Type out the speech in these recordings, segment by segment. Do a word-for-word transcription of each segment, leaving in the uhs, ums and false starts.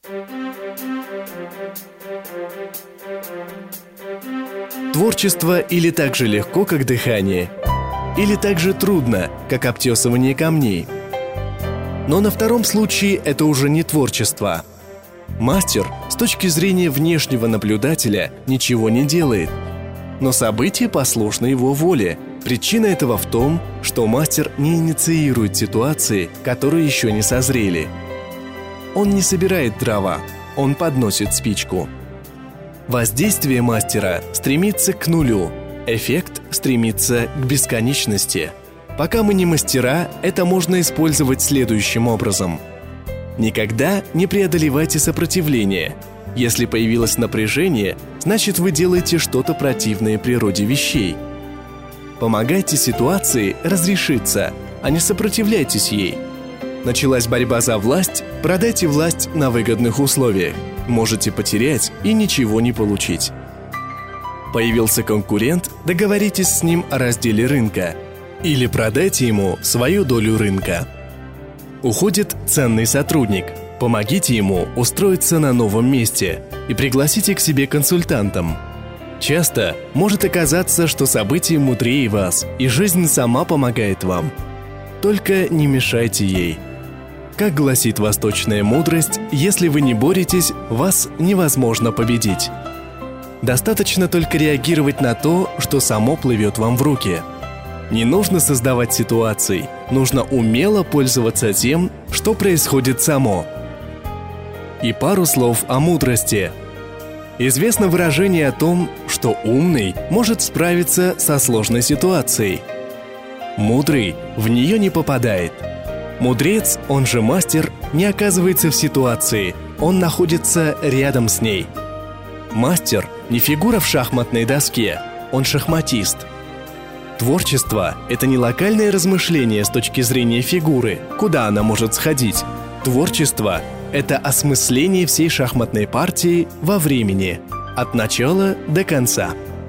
Творчество или так же легко, как дыхание, или так же трудно, как обтесывание камней. Но на втором случае это уже не творчество. Мастер, с точки зрения внешнего наблюдателя, ничего не делает, но события послушны его воле. Причина этого в том, что мастер не инициирует ситуации, которые еще не созрели. Он не собирает дрова, он подносит спичку. Воздействие мастера стремится к нулю, эффект стремится к бесконечности. Пока мы не мастера, это можно использовать следующим образом. Никогда не преодолевайте сопротивление. Если появилось напряжение, значит вы делаете что-то противное природе вещей. Помогайте ситуации разрешиться, а не сопротивляйтесь ей. Началась борьба за власть, продайте власть на выгодных условиях. Можете потерять и ничего не получить. Появился конкурент, договоритесь с ним о разделе рынка. Или продайте ему свою долю рынка. Уходит ценный сотрудник. Помогите ему устроиться на новом месте и пригласите к себе консультантом. Часто может оказаться, что события мудрее вас, и жизнь сама помогает вам. Только не мешайте ей. Как гласит восточная мудрость, если вы не боретесь, вас невозможно победить. Достаточно только реагировать на то, что само плывет вам в руки. Не нужно создавать ситуаций, нужно умело пользоваться тем, что происходит само. И пару слов о мудрости. Известно выражение о том, что умный может справиться со сложной ситуацией. Мудрый в нее не попадает. Мудрец, он же мастер, не оказывается в ситуации, он находится рядом с ней. Мастер не фигура в шахматной доске, он шахматист. Творчество – это не локальное размышление с точки зрения фигуры, куда она может сходить. Творчество – это осмысление всей шахматной партии во времени, от начала до конца.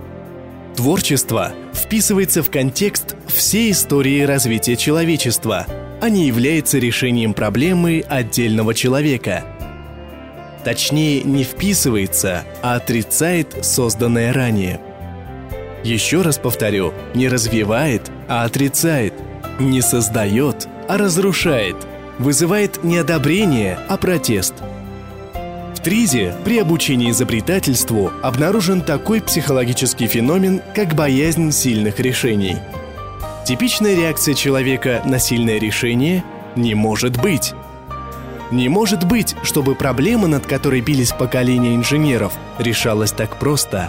Творчество вписывается в контекст всей истории развития человечества, а не является решением проблемы отдельного человека. Точнее, не вписывается, а отрицает созданное ранее. Еще раз повторю, не развивает, а отрицает, не создает, а разрушает, вызывает не одобрение, а протест. В ТРИЗе при обучении изобретательству обнаружен такой психологический феномен, как боязнь сильных решений. Типичная реакция человека на сильное решение – не может быть. Не может быть, чтобы проблема, над которой бились поколения инженеров, решалась так просто.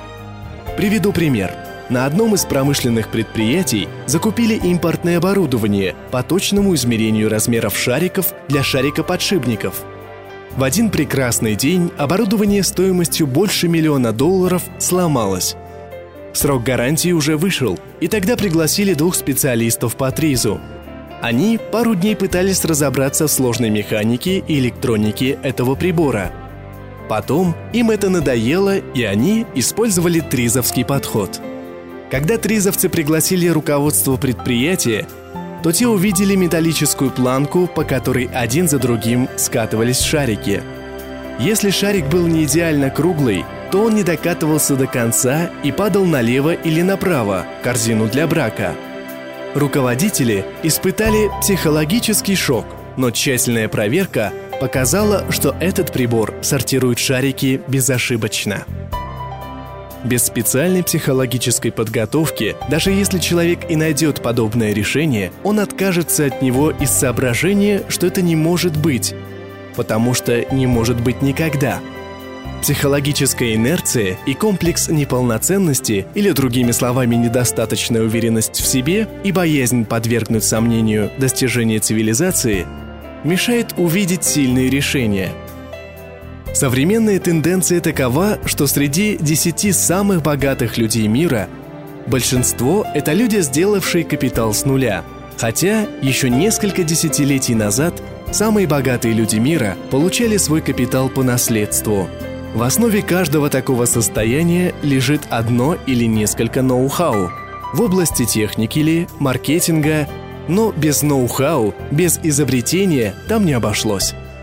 Приведу пример. На одном из промышленных предприятий закупили импортное оборудование по точному измерению размеров шариков для шарикоподшипников. В один прекрасный день оборудование стоимостью больше миллиона долларов сломалось. Срок гарантии уже вышел, и тогда пригласили двух специалистов по ТРИЗу. Они пару дней пытались разобраться в сложной механике и электронике этого прибора. Потом им это надоело, и они использовали тризовский подход. Когда тризовцы пригласили руководство предприятия, то те увидели металлическую планку, по которой один за другим скатывались шарики. Если шарик был не идеально круглый, то он не докатывался до конца и падал налево или направо, корзину для брака. Руководители испытали психологический шок, но тщательная проверка показала, что этот прибор сортирует шарики безошибочно. Без специальной психологической подготовки, даже если человек и найдет подобное решение, он откажется от него из соображения, что это не может быть, потому что не может быть никогда. Психологическая инерция и комплекс неполноценности, или другими словами недостаточная уверенность в себе и боязнь подвергнуть сомнению достижения цивилизации, мешает увидеть сильные решения. Современная тенденция такова, что среди десяти самых богатых людей мира большинство – это люди, сделавшие капитал с нуля. Хотя еще несколько десятилетий назад самые богатые люди мира получали свой капитал по наследству. В основе каждого такого состояния лежит одно или несколько ноу-хау в области техники или маркетинга, но без ноу-хау, без изобретения там не обошлось.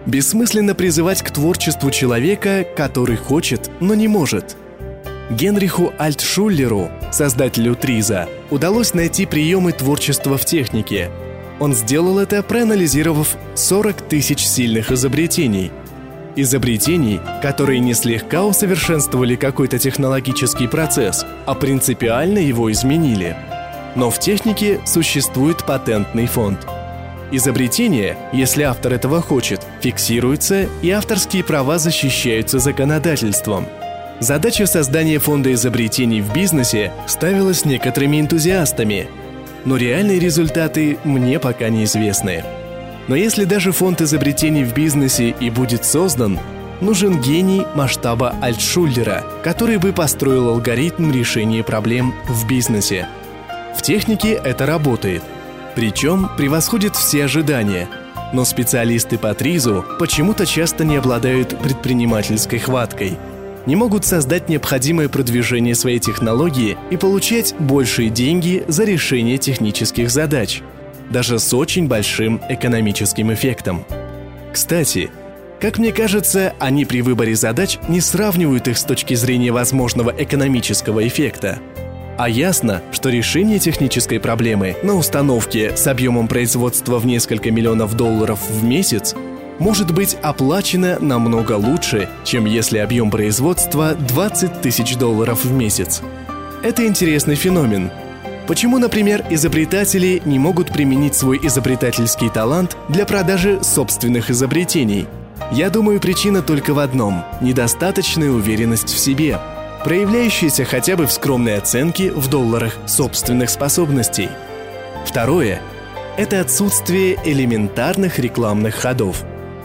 Бессмысленно призывать к творчеству человека, который хочет, но не может. Генриху Альтшуллеру, создателю Триза, удалось найти приемы творчества в технике. Он сделал это, проанализировав сорок тысяч сильных изобретений. Изобретений, которые не слегка усовершенствовали какой-то технологический процесс, а принципиально его изменили. Но в технике существует патентный фонд. Изобретение, если автор этого хочет, фиксируется, и авторские права защищаются законодательством. Задача создания фонда изобретений в бизнесе ставилась некоторыми энтузиастами, но реальные результаты мне пока неизвестны. Но если даже фонд изобретений в бизнесе и будет создан, нужен гений масштаба Альтшуллера, который бы построил алгоритм решения проблем в бизнесе. В технике это работает, причем превосходит все ожидания. Но специалисты по Тризу почему-то часто не обладают предпринимательской хваткой, не могут создать необходимое продвижение своей технологии и получать большие деньги за решение технических задач, даже с очень большим экономическим эффектом. Кстати, как мне кажется, они при выборе задач не сравнивают их с точки зрения возможного экономического эффекта. А ясно, что решение технической проблемы на установке с объемом производства в несколько миллионов долларов в месяц может быть оплачено намного лучше, чем если объем производства двадцать тысяч долларов в месяц. Это интересный феномен. Почему, например, изобретатели не могут применить свой изобретательский талант для продажи собственных изобретений? Я думаю, причина только в одном – недостаточная уверенность в себе, проявляющаяся хотя бы в скромной оценке в долларах собственных способностей. Второе – это отсутствие элементарных рекламных ходов.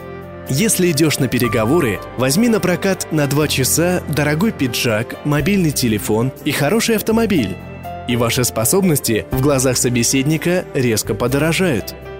Если идешь на переговоры, возьми на прокат на два часа дорогой пиджак, мобильный телефон и хороший автомобиль, и ваши способности в глазах собеседника резко подорожают.